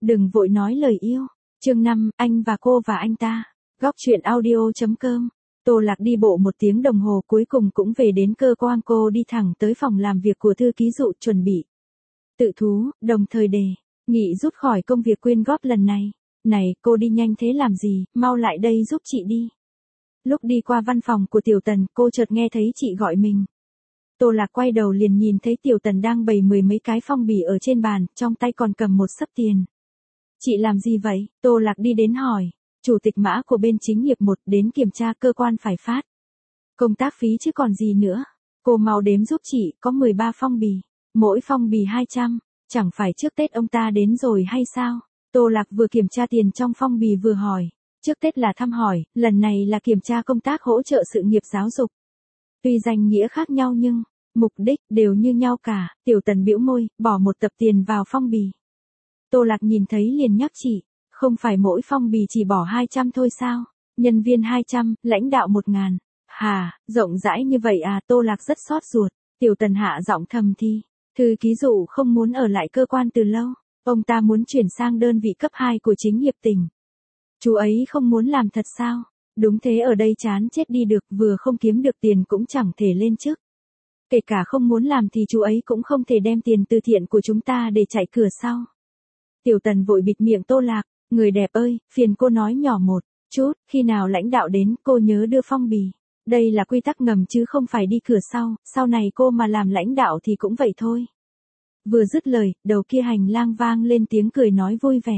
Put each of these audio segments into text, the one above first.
Đừng vội nói lời yêu. Chương 5, anh và cô và anh ta. Góc truyện audio.com. Tô Lạc đi bộ 1 tiếng đồng hồ cuối cùng cũng về đến cơ quan. Cô đi thẳng tới phòng làm việc của thư ký dụ chuẩn bị tự thú, đồng thời đề nghị rút khỏi công việc quyên góp lần này. Này, cô đi nhanh thế làm gì, mau lại đây giúp chị đi. Lúc đi qua văn phòng của Tiểu Tần, cô chợt nghe thấy chị gọi mình. Tô Lạc quay đầu liền nhìn thấy Tiểu Tần đang bày 10 mấy cái phong bì ở trên bàn, trong tay còn cầm một xấp tiền. Chị làm gì vậy? Tô Lạc đi đến hỏi. Chủ tịch mã của bên chính nghiệp 1 đến kiểm tra cơ quan phải phát công tác phí chứ còn gì nữa. Cô mau đếm giúp chị, có 13 phong bì, mỗi phong bì 200, chẳng phải trước Tết ông ta đến rồi hay sao? Tô Lạc vừa kiểm tra tiền trong phong bì vừa hỏi. Trước Tết là thăm hỏi, lần này là kiểm tra công tác hỗ trợ sự nghiệp giáo dục. Tuy danh nghĩa khác nhau nhưng mục đích đều như nhau cả. Tiểu Tần bĩu môi, bỏ một tập tiền vào phong bì. Tô Lạc nhìn thấy liền nhắc chị, không phải mỗi phong bì chỉ bỏ 200 thôi sao? Nhân viên 200, lãnh đạo 1.000. Hà, rộng rãi như vậy à? Tô Lạc rất xót ruột. Tiểu Tần hạ giọng thầm thì. Thư ký dụ không muốn ở lại cơ quan từ lâu. Ông ta muốn chuyển sang đơn vị cấp 2 của chính hiệp tỉnh. Chú ấy không muốn làm thật sao? Đúng thế, ở đây chán chết đi được, vừa không kiếm được tiền cũng chẳng thể lên chức. Kể cả không muốn làm thì chú ấy cũng không thể đem tiền từ thiện của chúng ta để chạy cửa sau. Tiểu Tần vội bịt miệng Tô Lạc, người đẹp ơi, phiền cô nói nhỏ một chút, khi nào lãnh đạo đến cô nhớ đưa phong bì. Đây là quy tắc ngầm chứ không phải đi cửa sau này cô mà làm lãnh đạo thì cũng vậy thôi. Vừa dứt lời, đầu kia hành lang vang lên tiếng cười nói vui vẻ.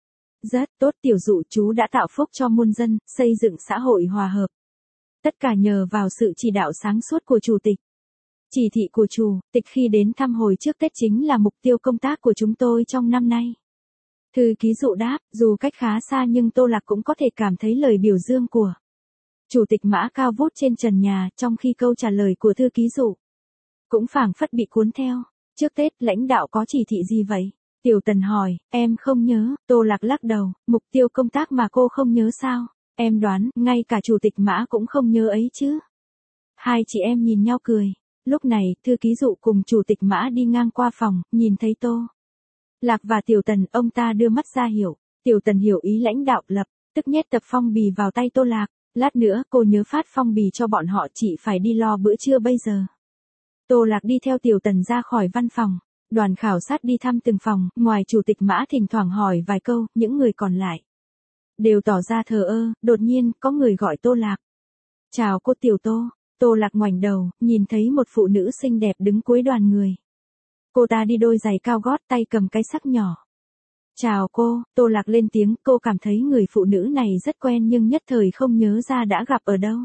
Rất tốt Tiểu Dụ, chú đã tạo phúc cho muôn dân, xây dựng xã hội hòa hợp. Tất cả nhờ vào sự chỉ đạo sáng suốt của Chủ tịch. Chỉ thị của Chủ tịch khi đến thăm hồi trước Tết chính là mục tiêu công tác của chúng tôi trong năm nay. Thư ký dụ đáp, dù cách khá xa nhưng Tô Lạc cũng có thể cảm thấy lời biểu dương của Chủ tịch mã cao vút trên trần nhà, trong khi câu trả lời của thư ký dụ cũng phảng phất bị cuốn theo. Trước Tết lãnh đạo có chỉ thị gì vậy? Tiểu Tần hỏi, em không nhớ. Tô Lạc lắc đầu, mục tiêu công tác mà cô không nhớ sao? Em đoán, ngay cả Chủ tịch mã cũng không nhớ ấy chứ. Hai chị em nhìn nhau cười. Lúc này, thư ký dụ cùng Chủ tịch mã đi ngang qua phòng, nhìn thấy Tô Lạc và Tiểu Tần, ông ta đưa mắt ra hiểu. Tiểu Tần hiểu ý lãnh đạo, lập tức nhét tập phong bì vào tay Tô Lạc. Lát nữa cô nhớ phát phong bì cho bọn họ, chị phải đi lo bữa trưa bây giờ. Tô Lạc đi theo Tiểu Tần ra khỏi văn phòng. Đoàn khảo sát đi thăm từng phòng, ngoài Chủ tịch mã thỉnh thoảng hỏi vài câu, những người còn lại đều tỏ ra thờ ơ. Đột nhiên, có người gọi Tô Lạc. Chào cô Tiểu Tô. Tô Lạc ngoảnh đầu, nhìn thấy một phụ nữ xinh đẹp đứng cuối đoàn người. Cô ta đi đôi giày cao gót, tay cầm cái xắc nhỏ. Chào cô. Tô Lạc lên tiếng, cô cảm thấy người phụ nữ này rất quen nhưng nhất thời không nhớ ra đã gặp ở đâu.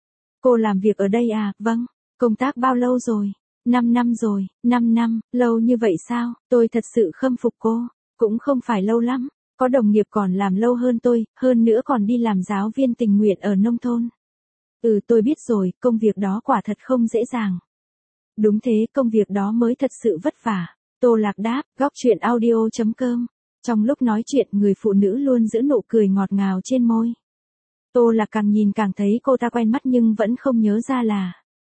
Cô làm việc ở đây à? Vâng. Công tác bao lâu rồi? 5 năm rồi. 5 năm, lâu như vậy sao? Tôi thật sự khâm phục cô. Cũng không phải lâu lắm. Có đồng nghiệp còn làm lâu hơn tôi, hơn nữa còn đi làm giáo viên tình nguyện ở nông thôn. Tôi biết rồi, công việc đó quả thật không dễ dàng. Đúng thế, công việc đó mới thật sự vất vả. Tô Lạc đáp, góc truyện audio.com. Trong lúc nói chuyện, người phụ nữ luôn giữ nụ cười ngọt ngào trên môi. Tô Lạc càng nhìn càng thấy cô ta quen mắt nhưng vẫn không nhớ ra là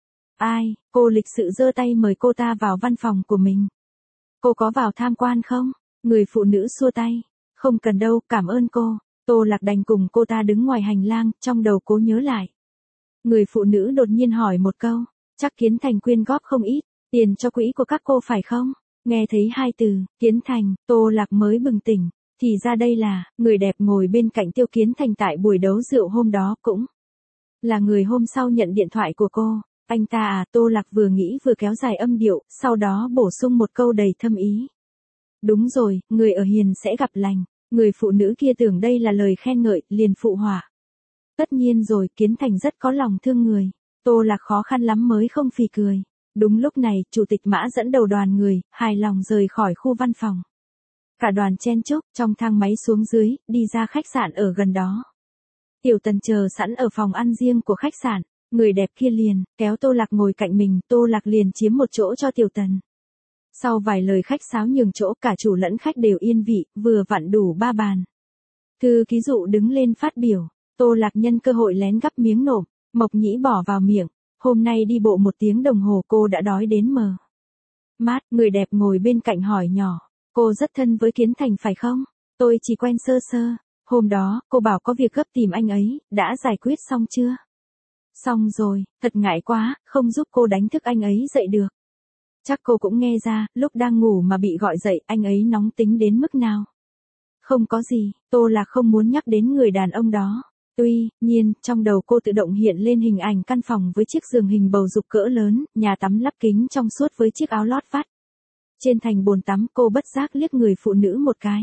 ai. Cô lịch sự giơ tay mời cô ta vào văn phòng của mình. Cô có vào tham quan không? Người phụ nữ xua tay. Không cần đâu, cảm ơn cô. Tô Lạc đành cùng cô ta đứng ngoài hành lang, trong đầu cố nhớ lại. Người phụ nữ đột nhiên hỏi một câu. Chắc Kiến Thành quyên góp không ít tiền cho quỹ của các cô phải không? Nghe thấy hai từ, Kiến Thành, Tô Lạc mới bừng tỉnh. Thì ra đây là, người đẹp ngồi bên cạnh Tiêu Kiến Thành tại buổi đấu rượu hôm đó cũng là người hôm sau nhận điện thoại của cô. Anh ta à? Tô Lạc vừa nghĩ vừa kéo dài âm điệu, sau đó bổ sung một câu đầy thâm ý. Đúng rồi, người ở hiền sẽ gặp lành. Người phụ nữ kia tưởng đây là lời khen ngợi, liền phụ họa. Tất nhiên rồi, Kiến Thành rất có lòng thương người. Tô Lạc khó khăn lắm mới không phì cười. Đúng lúc này, Chủ tịch mã dẫn đầu đoàn người, hài lòng rời khỏi khu văn phòng. Cả đoàn chen chúc, trong thang máy xuống dưới, đi ra khách sạn ở gần đó. Tiểu Tần chờ sẵn ở phòng ăn riêng của khách sạn. Người đẹp kia liền kéo Tô Lạc ngồi cạnh mình, Tô Lạc liền chiếm một chỗ cho Tiểu Tần. Sau vài lời khách sáo nhường chỗ, cả chủ lẫn khách đều yên vị, vừa vặn đủ 3 bàn. Thư ký dụ đứng lên phát biểu. Tô Lạc nhân cơ hội lén gắp miếng nộm, mộc nhĩ bỏ vào miệng. Hôm nay đi bộ 1 tiếng đồng hồ cô đã đói đến mờ mắt. Người đẹp ngồi bên cạnh hỏi nhỏ. Cô rất thân với Kiến Thành phải không? Tôi chỉ quen sơ sơ. Hôm đó, cô bảo có việc gấp tìm anh ấy, đã giải quyết xong chưa? Xong rồi, thật ngại quá, không giúp cô đánh thức anh ấy dậy được. Chắc cô cũng nghe ra, lúc đang ngủ mà bị gọi dậy, anh ấy nóng tính đến mức nào. Không có gì, Tô Lạc không muốn nhắc đến người đàn ông đó. Tuy nhiên, trong đầu cô tự động hiện lên hình ảnh căn phòng với chiếc giường hình bầu dục cỡ lớn, nhà tắm lắp kính trong suốt với chiếc áo lót vắt. Trên thành bồn tắm cô bất giác liếc người phụ nữ một cái.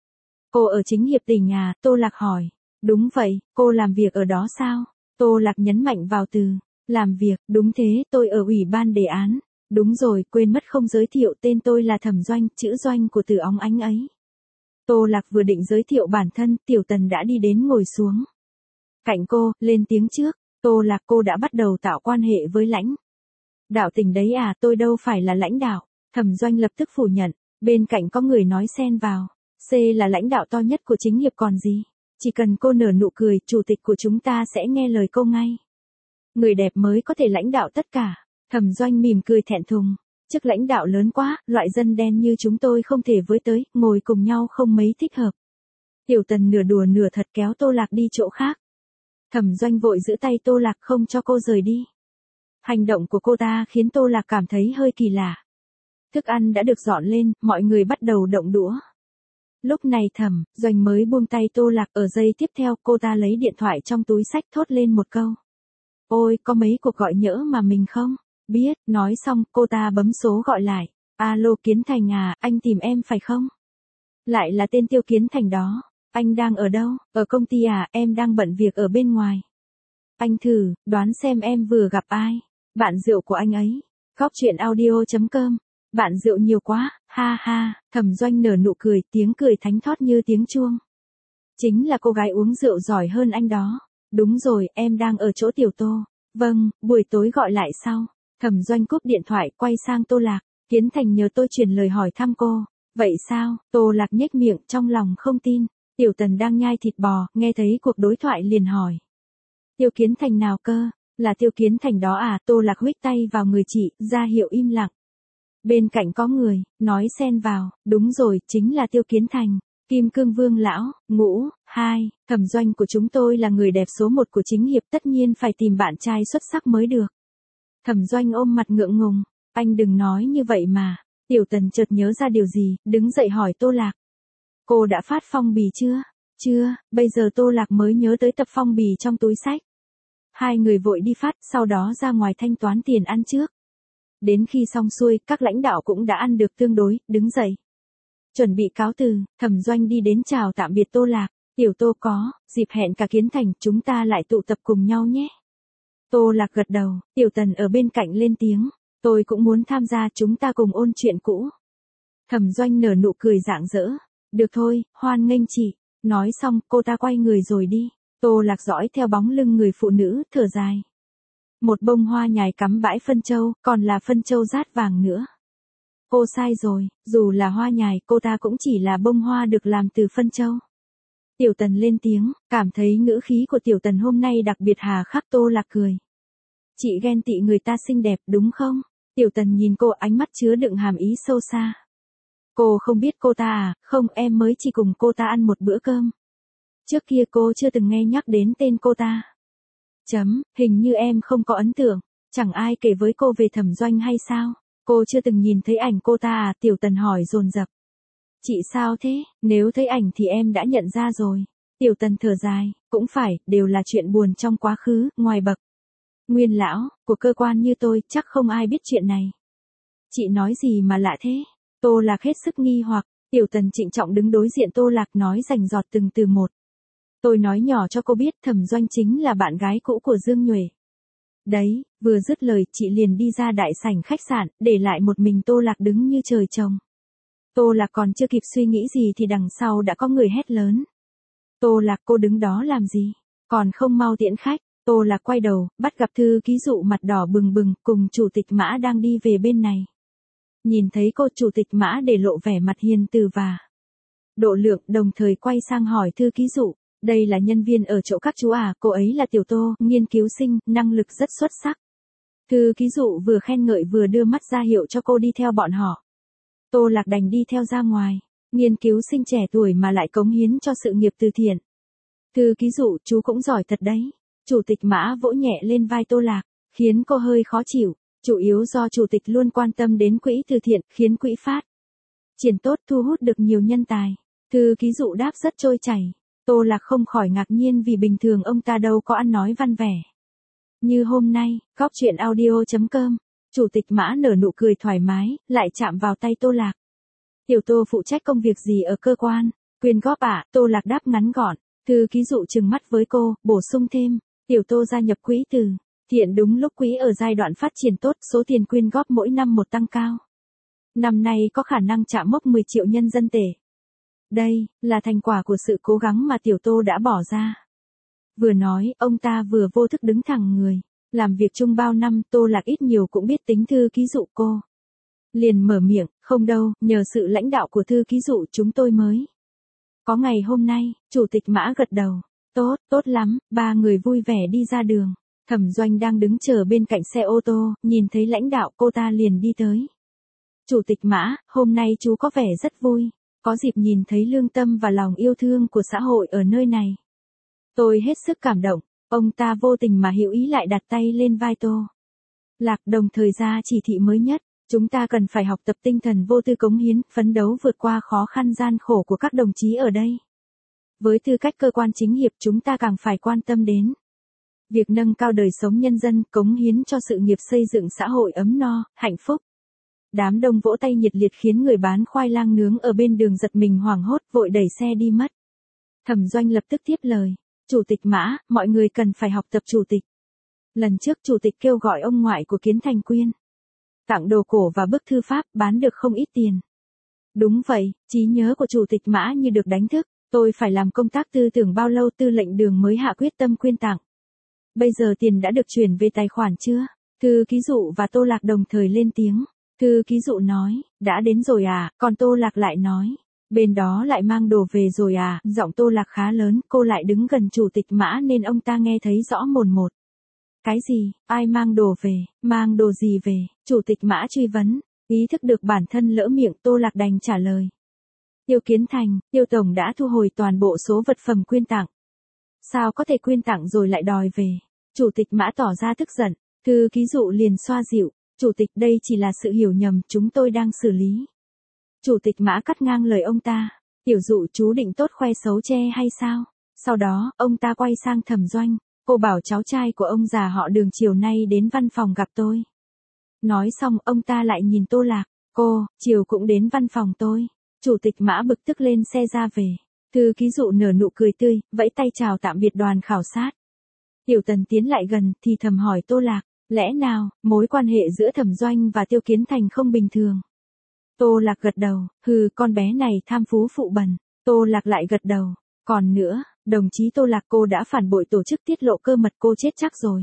Cô ở Chính Hiệp tỉnh à? Tô Lạc hỏi. Đúng vậy, cô làm việc ở đó sao? Tô Lạc nhấn mạnh vào từ làm việc. Đúng thế, tôi ở ủy ban đề án. Đúng rồi, quên mất không giới thiệu tên tôi là Thẩm Doanh, chữ Doanh của từ óng ánh ấy. Tô Lạc vừa định giới thiệu bản thân, Tiểu Tần đã đi đến ngồi xuống cạnh cô, lên tiếng trước. Tô Lạc, cô đã bắt đầu tạo quan hệ với lãnh đạo tỉnh đấy à? Tôi đâu phải là lãnh đạo. Thẩm Doanh lập tức phủ nhận. Bên cạnh có người nói xen vào. C là lãnh đạo to nhất của Chính Hiệp còn gì. Chỉ cần cô nở nụ cười, chủ tịch của chúng ta sẽ nghe lời cô ngay. Người đẹp mới có thể lãnh đạo tất cả. Thẩm Doanh mỉm cười thẹn thùng. Chức lãnh đạo lớn quá, loại dân đen như chúng tôi không thể với tới, ngồi cùng nhau không mấy thích hợp. Tiểu Tần nửa đùa nửa thật kéo Tô Lạc đi chỗ khác. Thẩm Doanh vội giữ tay Tô Lạc không cho cô rời đi. Hành động của cô ta khiến Tô Lạc cảm thấy hơi kỳ lạ. Thức ăn đã được dọn lên, mọi người bắt đầu động đũa. Lúc này Thẩm Doanh mới buông tay Tô Lạc, ở giây tiếp theo cô ta lấy điện thoại trong túi xách thốt lên một câu. Ôi, có mấy cuộc gọi nhỡ mà mình không biết. Nói xong cô ta bấm số gọi lại. Alo Kiến Thành à, anh tìm em phải không? Lại là tên Tiêu Kiến Thành đó. Anh đang ở đâu? Ở công ty à, em đang bận việc ở bên ngoài. Anh thử, đoán xem em vừa gặp ai. Bạn rượu của anh ấy. Góc chuyện audio.com. Bạn rượu nhiều quá, ha ha. Thẩm Doanh nở nụ cười, tiếng cười thánh thót như tiếng chuông. Chính là cô gái uống rượu giỏi hơn anh đó. Đúng rồi, em đang ở chỗ Tiểu Tô. Vâng, buổi tối gọi lại sau. Thẩm Doanh cúp điện thoại, quay sang Tô Lạc. Kiến Thành nhờ tôi truyền lời hỏi thăm cô. Vậy sao? Tô Lạc nhếch miệng, trong lòng không tin. Tiểu Tần đang nhai thịt bò, nghe thấy cuộc đối thoại liền hỏi. Tiêu Kiến Thành nào cơ? Là Tiêu Kiến Thành đó à? Tô Lạc huých tay vào người chị, ra hiệu im lặng. Bên cạnh có người, nói xen vào. Đúng rồi, chính là Tiêu Kiến Thành. Kim Cương Vương lão, ngũ, 2, Thẩm Doanh của chúng tôi là người đẹp số 1 của Chính Hiệp, tất nhiên phải tìm bạn trai xuất sắc mới được. Thẩm Doanh ôm mặt ngượng ngùng. Anh đừng nói như vậy mà. Tiểu Tần chợt nhớ ra điều gì, đứng dậy hỏi Tô Lạc. Cô đã phát phong bì chưa? Chưa, bây giờ Tô Lạc mới nhớ tới tập phong bì trong túi xách. Hai người vội đi phát, sau đó ra ngoài thanh toán tiền ăn trước. Đến khi xong xuôi, các lãnh đạo cũng đã ăn được tương đối, đứng dậy. Chuẩn bị cáo từ, Thẩm Doanh đi đến chào tạm biệt Tô Lạc. Tiểu Tô có, dịp hẹn cả Kiến Thành, chúng ta lại tụ tập cùng nhau nhé. Tô Lạc gật đầu, Tiểu Tần ở bên cạnh lên tiếng. Tôi cũng muốn tham gia, chúng ta cùng ôn chuyện cũ. Thẩm Doanh nở nụ cười rạng rỡ. Được thôi, hoan nghênh chị. Nói xong, cô ta quay người rồi đi. Tô Lạc dõi theo bóng lưng người phụ nữ, thở dài. Một bông hoa nhài cắm bãi phân châu, còn là phân châu rát vàng nữa. Cô sai rồi, dù là hoa nhài, cô ta cũng chỉ là bông hoa được làm từ phân châu. Tiểu Tần lên tiếng, cảm thấy ngữ khí của Tiểu Tần hôm nay đặc biệt hà khắc. Tô Lạc cười. Chị ghen tị người ta xinh đẹp, đúng không? Tiểu Tần nhìn cô, ánh mắt chứa đựng hàm ý sâu xa. Cô không biết cô ta à? Không, em mới chỉ cùng cô ta ăn một bữa cơm. Trước kia cô chưa từng nghe nhắc đến tên cô ta. Hình như em không có ấn tượng. Chẳng ai kể với cô về Thẩm Doanh hay sao? Cô chưa từng nhìn thấy ảnh cô ta à? Tiểu Tần hỏi dồn dập. Chị sao thế? Nếu thấy ảnh thì em đã nhận ra rồi. Tiểu Tần thở dài, cũng phải, đều là chuyện buồn trong quá khứ, ngoài bậc nguyên lão của cơ quan như tôi, chắc không ai biết chuyện này. Chị nói gì mà lạ thế? Tô Lạc hết sức nghi hoặc. Tiểu Tần trịnh trọng đứng đối diện Tô Lạc, nói rành rọt từng từ một. Tôi nói nhỏ cho cô biết, Thẩm Doanh chính là bạn gái cũ của Dương Nhuệ. Đấy, vừa dứt lời, chị liền đi ra đại sảnh khách sạn, để lại một mình Tô Lạc đứng như trời trồng. Tô Lạc còn chưa kịp suy nghĩ gì thì đằng sau đã có người hét lớn. Tô Lạc, cô đứng đó làm gì? Còn không mau tiễn khách. Tô Lạc quay đầu, bắt gặp thư ký dụ mặt đỏ bừng bừng, cùng chủ tịch Mã đang đi về bên này. Nhìn thấy cô, chủ tịch Mã để lộ vẻ mặt hiền từ và độ lượng, đồng thời quay sang hỏi thư ký dụ. Đây là nhân viên ở chỗ các chú à? Cô ấy là Tiểu Tô, nghiên cứu sinh, năng lực rất xuất sắc. Thư ký dụ vừa khen ngợi vừa đưa mắt ra hiệu cho cô đi theo bọn họ. Tô Lạc đành đi theo ra ngoài. Nghiên cứu sinh trẻ tuổi mà lại cống hiến cho sự nghiệp từ thiện. Thư ký dụ, chú cũng giỏi thật đấy. Chủ tịch Mã vỗ nhẹ lên vai Tô Lạc, khiến cô hơi khó chịu. Chủ yếu do chủ tịch luôn quan tâm đến quỹ từ thiện, khiến quỹ phát triển tốt, thu hút được nhiều nhân tài. Thư ký dụ đáp rất trôi chảy. Tô Lạc không khỏi ngạc nhiên vì bình thường ông ta đâu có ăn nói văn vẻ như hôm nay. Góc chuyện audio.com. Chủ tịch Mã nở nụ cười thoải mái, lại chạm vào tay Tô Lạc. Tiểu Tô phụ trách công việc gì ở cơ quan? Quyên góp ạ, Tô Lạc đáp ngắn gọn. Thư ký dụ trừng mắt với cô, bổ sung thêm. Tiểu Tô gia nhập quỹ từ thiện đúng lúc quỹ ở giai đoạn phát triển tốt, số tiền quyên góp mỗi năm một tăng cao. Năm nay có khả năng chạm mốc 10 triệu nhân dân tệ. Đây là thành quả của sự cố gắng mà Tiểu Tô đã bỏ ra. Vừa nói, ông ta vừa vô thức đứng thẳng người. Làm việc chung bao năm, Tô Lạc ít nhiều cũng biết tính thư ký dụ cô. Liền mở miệng, không đâu, nhờ sự lãnh đạo của thư ký dụ chúng tôi mới có ngày hôm nay. Chủ tịch Mã gật đầu. Tốt, tốt lắm. Ba người vui vẻ đi ra đường. Thẩm Doanh đang đứng chờ bên cạnh xe ô tô, nhìn thấy lãnh đạo cô ta liền đi tới. Chủ tịch Mã, hôm nay chú có vẻ rất vui. Có dịp nhìn thấy lương tâm và lòng yêu thương của xã hội ở nơi này. Tôi hết sức cảm động. Ông ta vô tình mà hữu ý lại đặt tay lên vai Tô Lạc, đồng thời ra chỉ thị mới nhất. Chúng ta cần phải học tập tinh thần vô tư cống hiến, phấn đấu vượt qua khó khăn gian khổ của các đồng chí ở đây. Với tư cách cơ quan chính hiệp, chúng ta càng phải quan tâm đến việc nâng cao đời sống nhân dân, cống hiến cho sự nghiệp xây dựng xã hội ấm no, hạnh phúc. Đám đông vỗ tay nhiệt liệt khiến người bán khoai lang nướng ở bên đường giật mình hoảng hốt, vội đẩy xe đi mất. Thẩm Doanh lập tức tiếp lời. Chủ tịch Mã, mọi người cần phải học tập chủ tịch. Lần trước chủ tịch kêu gọi ông ngoại của Kiến Thành Quyên tặng đồ cổ và bức thư pháp, bán được không ít tiền. Đúng vậy, trí nhớ của chủ tịch Mã như được đánh thức. Tôi phải làm công tác tư tưởng bao lâu tư lệnh Đường mới hạ quyết tâm quyên tặng. Bây giờ tiền đã được chuyển về tài khoản chưa? Thư ký dụ và Tô Lạc đồng thời lên tiếng. Thư ký dụ nói, đã đến rồi à, còn Tô Lạc lại nói, bên đó lại mang đồ về rồi à. Giọng Tô Lạc khá lớn, cô lại đứng gần chủ tịch Mã nên ông ta nghe thấy rõ mồn một. Cái gì, ai mang đồ về, mang đồ gì về? Chủ tịch Mã truy vấn. Ý thức được bản thân lỡ miệng, Tô Lạc đành trả lời. Tiêu Kiến Thành, Tiêu Tổng đã thu hồi toàn bộ số vật phẩm quyên tặng. Sao có thể quyên tặng rồi lại đòi về? Chủ tịch Mã tỏ ra tức giận. Thư ký dụ liền xoa dịu. Chủ tịch, đây chỉ là sự hiểu nhầm, chúng tôi đang xử lý. Chủ tịch Mã cắt ngang lời ông ta. Tiểu dụ, chú định tốt khoe xấu che hay sao? Sau đó, ông ta quay sang Thẩm Doanh. Cô bảo cháu trai của ông già họ Đường chiều nay đến văn phòng gặp tôi. Nói xong, ông ta lại nhìn Tô Lạc. Cô, chiều cũng đến văn phòng tôi. Chủ tịch Mã bực tức lên xe ra về. Thư ký dụ nở nụ cười tươi, vẫy tay chào tạm biệt đoàn khảo sát. Tiểu Tần tiến lại gần, thì thầm hỏi Tô Lạc. Lẽ nào, mối quan hệ giữa Thẩm Doanh và Tiêu Kiến Thành không bình thường? Tô Lạc gật đầu. Hừ, con bé này tham phú phụ bẩn. Tô Lạc lại gật đầu. Còn nữa, đồng chí Tô Lạc, cô đã phản bội tổ chức tiết lộ cơ mật, cô chết chắc rồi.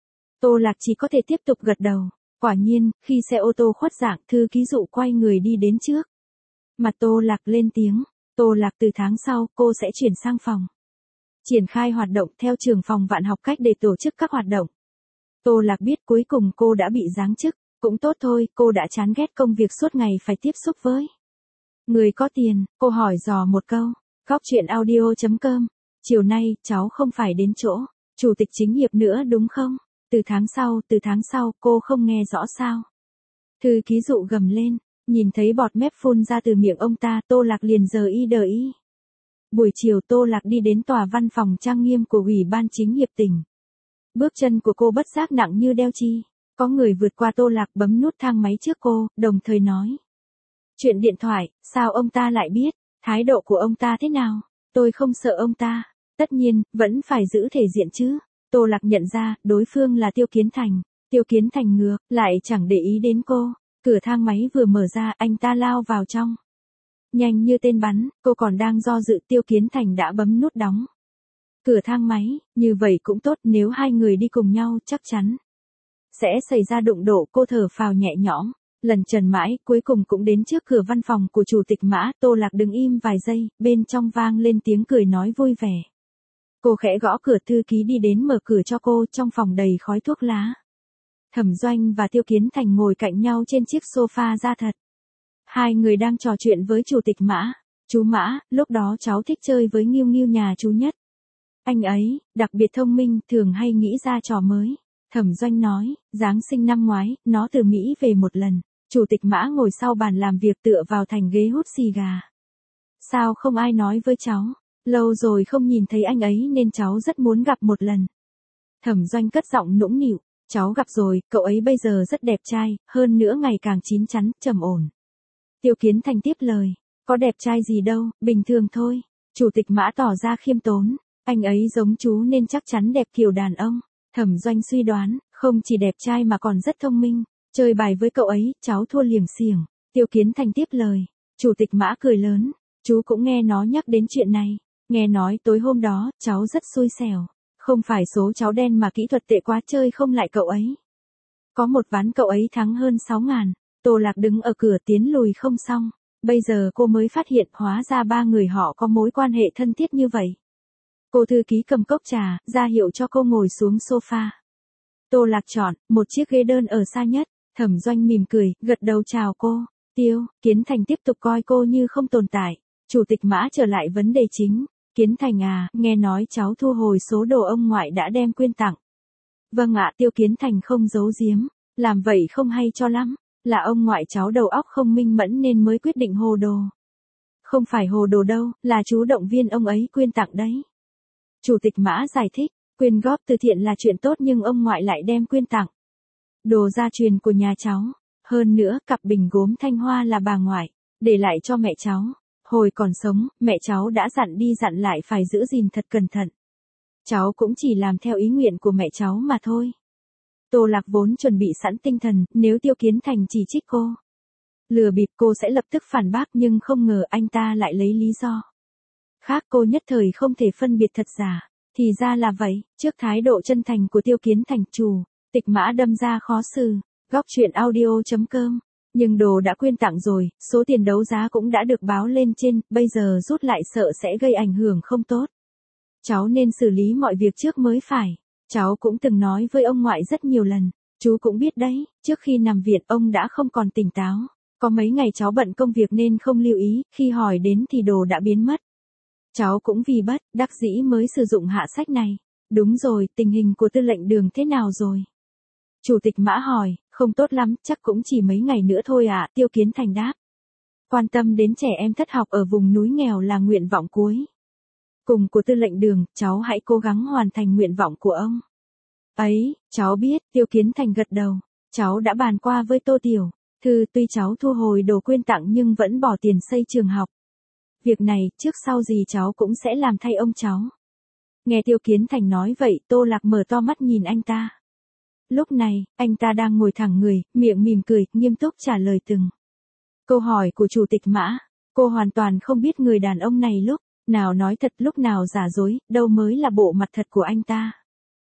Tô Lạc chỉ có thể tiếp tục gật đầu. Quả nhiên, khi xe ô tô khuất dạng, thư ký dụ quay người đi đến trước. Mặt Tô Lạc lên tiếng. Tô Lạc, từ tháng sau, cô sẽ chuyển sang phòng triển khai hoạt động theo trưởng phòng Vạn Học Cách để tổ chức các hoạt động. Tô Lạc biết cuối cùng cô đã bị giáng chức. Cũng tốt thôi, cô đã chán ghét công việc suốt ngày phải tiếp xúc với người có tiền. Cô hỏi dò một câu. Góc chuyện audio.com. Chiều nay, cháu không phải đến chỗ chủ tịch chính hiệp nữa đúng không? Từ tháng sau, cô không nghe rõ sao? Thư ký dụ gầm lên. Nhìn thấy bọt mép phun ra từ miệng ông ta, Tô Lạc liền giờ y đờ y. Buổi chiều Tô Lạc đi đến tòa văn phòng trang nghiêm của Ủy ban Chính hiệp tỉnh. Bước chân của cô bất giác nặng như đeo chi. Có người vượt qua Tô Lạc bấm nút thang máy trước cô, đồng thời nói. Chuyện điện thoại, sao ông ta lại biết? Thái độ của ông ta thế nào? Tôi không sợ ông ta. Tất nhiên, vẫn phải giữ thể diện chứ. Tô Lạc nhận ra, đối phương là Tiêu Kiến Thành. Tiêu Kiến Thành ngược, lại chẳng để ý đến cô. Cửa thang máy vừa mở ra, anh ta lao vào trong. Nhanh như tên bắn, cô còn đang do dự, Tiêu Kiến Thành đã bấm nút đóng cửa thang máy. Như vậy cũng tốt, nếu hai người đi cùng nhau, chắc chắn sẽ xảy ra đụng độ. Cô thở phào nhẹ nhõm. Lần trần mãi, cuối cùng cũng đến trước cửa văn phòng của chủ tịch Mã. Tô Lạc đứng im vài giây, bên trong vang lên tiếng cười nói vui vẻ. Cô khẽ gõ cửa, thư ký đi đến mở cửa cho cô, trong phòng đầy khói thuốc lá. Thẩm Doanh và Tiêu Kiến Thành ngồi cạnh nhau trên chiếc sofa da thật. Hai người đang trò chuyện với chủ tịch Mã. Chú Mã, lúc đó cháu thích chơi với Nghiêu Nghiêu nhà chú nhất. Anh ấy, đặc biệt thông minh, thường hay nghĩ ra trò mới. Thẩm Doanh nói, Giáng sinh năm ngoái, nó từ Mỹ về một lần. Chủ tịch Mã ngồi sau bàn làm việc tựa vào thành ghế hút xì gà. Sao không ai nói với cháu? Lâu rồi không nhìn thấy anh ấy nên cháu rất muốn gặp một lần. Thẩm Doanh cất giọng nũng nịu, cháu gặp rồi, cậu ấy bây giờ rất đẹp trai, hơn nữa ngày càng chín chắn, trầm ổn. Tiêu Kiến Thành tiếp lời, có đẹp trai gì đâu, bình thường thôi. Chủ tịch Mã tỏ ra khiêm tốn, anh ấy giống chú nên chắc chắn đẹp kiểu đàn ông. Thẩm Doanh suy đoán, không chỉ đẹp trai mà còn rất thông minh, chơi bài với cậu ấy, cháu thua liềng xiềng. Tiêu Kiến Thành tiếp lời, Chủ tịch Mã cười lớn, chú cũng nghe nó nhắc đến chuyện này, nghe nói tối hôm đó, cháu rất xui xẻo. Không phải số cháu đen mà kỹ thuật tệ quá chơi không lại cậu ấy. Có một ván cậu ấy thắng hơn 6.000, Tô Lạc đứng ở cửa tiến lùi không xong. Bây giờ cô mới phát hiện hóa ra ba người họ có mối quan hệ thân thiết như vậy. Cô thư ký cầm cốc trà, ra hiệu cho cô ngồi xuống sofa. Tô Lạc chọn một chiếc ghế đơn ở xa nhất, Thẩm Doanh mỉm cười, gật đầu chào cô. Tiêu Kiến Thành tiếp tục coi cô như không tồn tại. Chủ tịch Mã trở lại vấn đề chính. Kiến Thành à, nghe nói cháu thu hồi số đồ ông ngoại đã đem quyên tặng. Vâng ạ, Tiêu Kiến Thành không giấu giếm, làm vậy không hay cho lắm, là ông ngoại cháu đầu óc không minh mẫn nên mới quyết định hồ đồ. Không phải hồ đồ đâu, là chú động viên ông ấy quyên tặng đấy. Chủ tịch Mã giải thích, quyên góp từ thiện là chuyện tốt nhưng ông ngoại lại đem quyên tặng. Đồ gia truyền của nhà cháu, hơn nữa cặp bình gốm Thanh Hoa là bà ngoại, để lại cho mẹ cháu. Hồi còn sống, mẹ cháu đã dặn đi dặn lại phải giữ gìn thật cẩn thận. Cháu cũng chỉ làm theo ý nguyện của mẹ cháu mà thôi. Tô Lạc vốn chuẩn bị sẵn tinh thần, nếu Tiêu Kiến Thành chỉ trích cô, lừa bịp cô sẽ lập tức phản bác nhưng không ngờ anh ta lại lấy lý do khác, cô nhất thời không thể phân biệt thật giả. Thì ra là vậy, trước thái độ chân thành của Tiêu Kiến Thành, Chủ tịch Mã đâm ra khó xử. Góc truyện audio.com. Nhưng đồ đã quyên tặng rồi, số tiền đấu giá cũng đã được báo lên trên, bây giờ rút lại sợ sẽ gây ảnh hưởng không tốt. Cháu nên xử lý mọi việc trước mới phải. Cháu cũng từng nói với ông ngoại rất nhiều lần, chú cũng biết đấy, trước khi nằm viện ông đã không còn tỉnh táo. Có mấy ngày cháu bận công việc nên không lưu ý, khi hỏi đến thì đồ đã biến mất. Cháu cũng vì bất đắc dĩ mới sử dụng hạ sách này. Đúng rồi, tình hình của Tư lệnh Đường thế nào rồi? Chủ tịch Mã hỏi, không tốt lắm, chắc cũng chỉ mấy ngày nữa thôi ạ, Tiêu Kiến Thành đáp. Quan tâm đến trẻ em thất học ở vùng núi nghèo là nguyện vọng cuối cùng của Tư lệnh Đường, cháu hãy cố gắng hoàn thành nguyện vọng của ông ấy. Cháu biết, Tiêu Kiến Thành gật đầu. Cháu đã bàn qua với Tô Tiểu Thư, tuy cháu thu hồi đồ quyên tặng nhưng vẫn bỏ tiền xây trường học. Việc này, trước sau gì cháu cũng sẽ làm thay ông cháu. Nghe Tiêu Kiến Thành nói vậy, Tô Lạc mở to mắt nhìn anh ta. Lúc này, anh ta đang ngồi thẳng người, miệng mỉm cười, nghiêm túc trả lời từng câu hỏi của Chủ tịch Mã. Cô hoàn toàn không biết người đàn ông này lúc nào nói thật, lúc nào giả dối, đâu mới là bộ mặt thật của anh ta.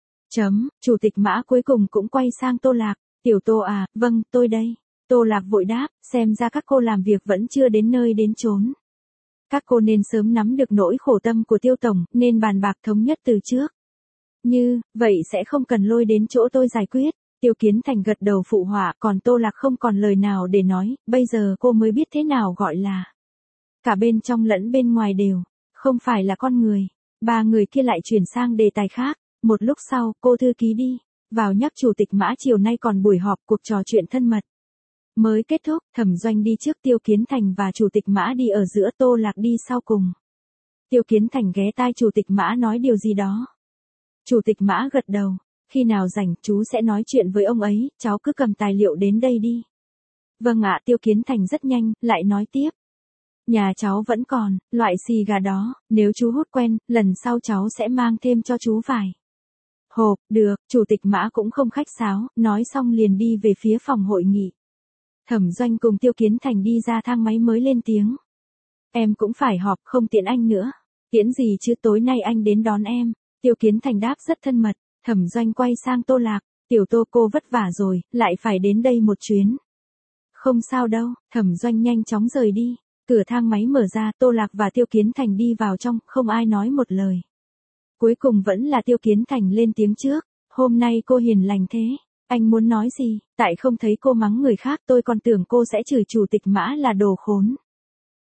Chủ tịch Mã cuối cùng cũng quay sang Tô Lạc. Tiểu Tô à, vâng, tôi đây. Tô Lạc vội đáp, xem ra các cô làm việc vẫn chưa đến nơi đến chốn. Các cô nên sớm nắm được nỗi khổ tâm của Tiêu Tổng, nên bàn bạc thống nhất từ trước. Như vậy sẽ không cần lôi đến chỗ tôi giải quyết. Tiêu Kiến Thành gật đầu phụ họa, còn Tô Lạc không còn lời nào để nói, bây giờ cô mới biết thế nào gọi là cả bên trong lẫn bên ngoài đều không phải là con người. Ba người kia lại chuyển sang đề tài khác. Một lúc sau, cô thư ký đi vào nhắc Chủ tịch Mã chiều nay còn buổi họp, cuộc trò chuyện thân mật mới kết thúc. Thẩm Doanh đi trước Tiêu Kiến Thành và Chủ tịch Mã đi ở giữa, Tô Lạc đi sau cùng. Tiêu Kiến Thành ghé tai Chủ tịch Mã nói điều gì đó. Chủ tịch Mã gật đầu, khi nào rảnh chú sẽ nói chuyện với ông ấy, cháu cứ cầm tài liệu đến đây đi. Vâng ạ, Tiêu Kiến Thành rất nhanh, lại nói tiếp. Nhà cháu vẫn còn loại xì gà đó, nếu chú hút quen, lần sau cháu sẽ mang thêm cho chú vài hộp. Được, Chủ tịch Mã cũng không khách sáo, nói xong liền đi về phía phòng hội nghị. Thẩm Doanh cùng Tiêu Kiến Thành đi ra thang máy mới lên tiếng. Em cũng phải họp, không tiễn anh nữa. Tiễn gì chứ, tối nay anh đến đón em. Tiêu Kiến Thành đáp rất thân mật. Thẩm Doanh quay sang Tô Lạc, Tiểu Tô cô vất vả rồi, lại phải đến đây một chuyến. Không sao đâu, Thẩm Doanh nhanh chóng rời đi. Cửa thang máy mở ra, Tô Lạc và Tiêu Kiến Thành đi vào trong, không ai nói một lời. Cuối cùng vẫn là Tiêu Kiến Thành lên tiếng trước. Hôm nay cô hiền lành thế. Anh muốn nói gì? Tại không thấy cô mắng người khác tôi còn tưởng cô sẽ chửi Chủ tịch Mã là đồ khốn.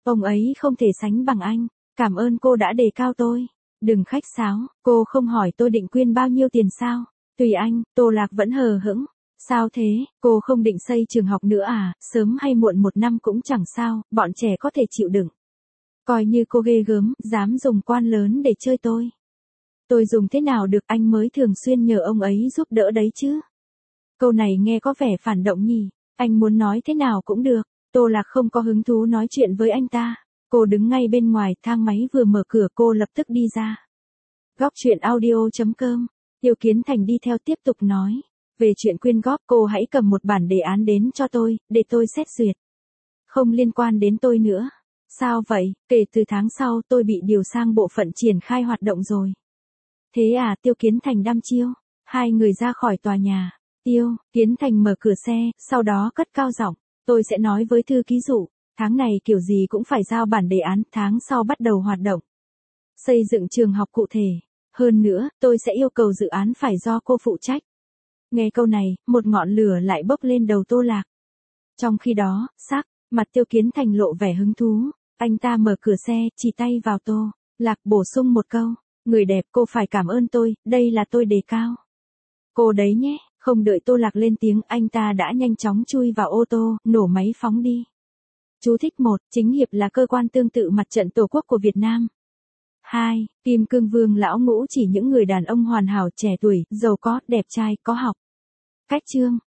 Ông ấy không thể sánh bằng anh. Cảm ơn cô đã đề cao tôi. Đừng khách sáo, cô không hỏi tôi định quyên bao nhiêu tiền sao? Tùy anh, Tô Lạc vẫn hờ hững. Sao thế, cô không định xây trường học nữa à, sớm hay muộn 1 năm cũng chẳng sao, bọn trẻ có thể chịu đựng. Coi như cô ghê gớm, dám dùng quan lớn để chơi tôi. Tôi dùng thế nào được, anh mới thường xuyên nhờ ông ấy giúp đỡ đấy chứ. Câu này nghe có vẻ phản động nhỉ, anh muốn nói thế nào cũng được. Tô Lạc không có hứng thú nói chuyện với anh ta. Cô đứng ngay bên ngoài, thang máy vừa mở cửa cô lập tức đi ra. Góc chuyện audio.com, Tiêu Kiến Thành đi theo tiếp tục nói. Về chuyện quyên góp cô hãy cầm một bản đề án đến cho tôi, để tôi xét duyệt. Không liên quan đến tôi nữa. Sao vậy, kể từ tháng sau tôi bị điều sang bộ phận triển khai hoạt động rồi. Thế à, Tiêu Kiến Thành đăm chiêu. Hai người ra khỏi tòa nhà. Kiến Thành mở cửa xe, sau đó cất cao giọng. Tôi sẽ nói với thư ký dụ. Tháng này kiểu gì cũng phải giao bản đề án, tháng sau bắt đầu hoạt động. Xây dựng trường học cụ thể. Hơn nữa, tôi sẽ yêu cầu dự án phải do cô phụ trách. Nghe câu này, một ngọn lửa lại bốc lên đầu Tô Lạc. Trong khi đó, mặt Tiêu Kiến Thành lộ vẻ hứng thú. Anh ta mở cửa xe, chỉ tay vào Tô Lạc bổ sung một câu. Người đẹp, cô phải cảm ơn tôi, đây là tôi đề cao. Cô đấy nhé, không đợi Tô Lạc lên tiếng, anh ta đã nhanh chóng chui vào ô tô, nổ máy phóng đi. Chú thích 1, chính hiệp là cơ quan tương tự Mặt trận Tổ quốc của Việt Nam. 2, Kim Cương Vương lão ngũ chỉ những người đàn ông hoàn hảo, trẻ tuổi, giàu có, đẹp trai, có học. Cách chương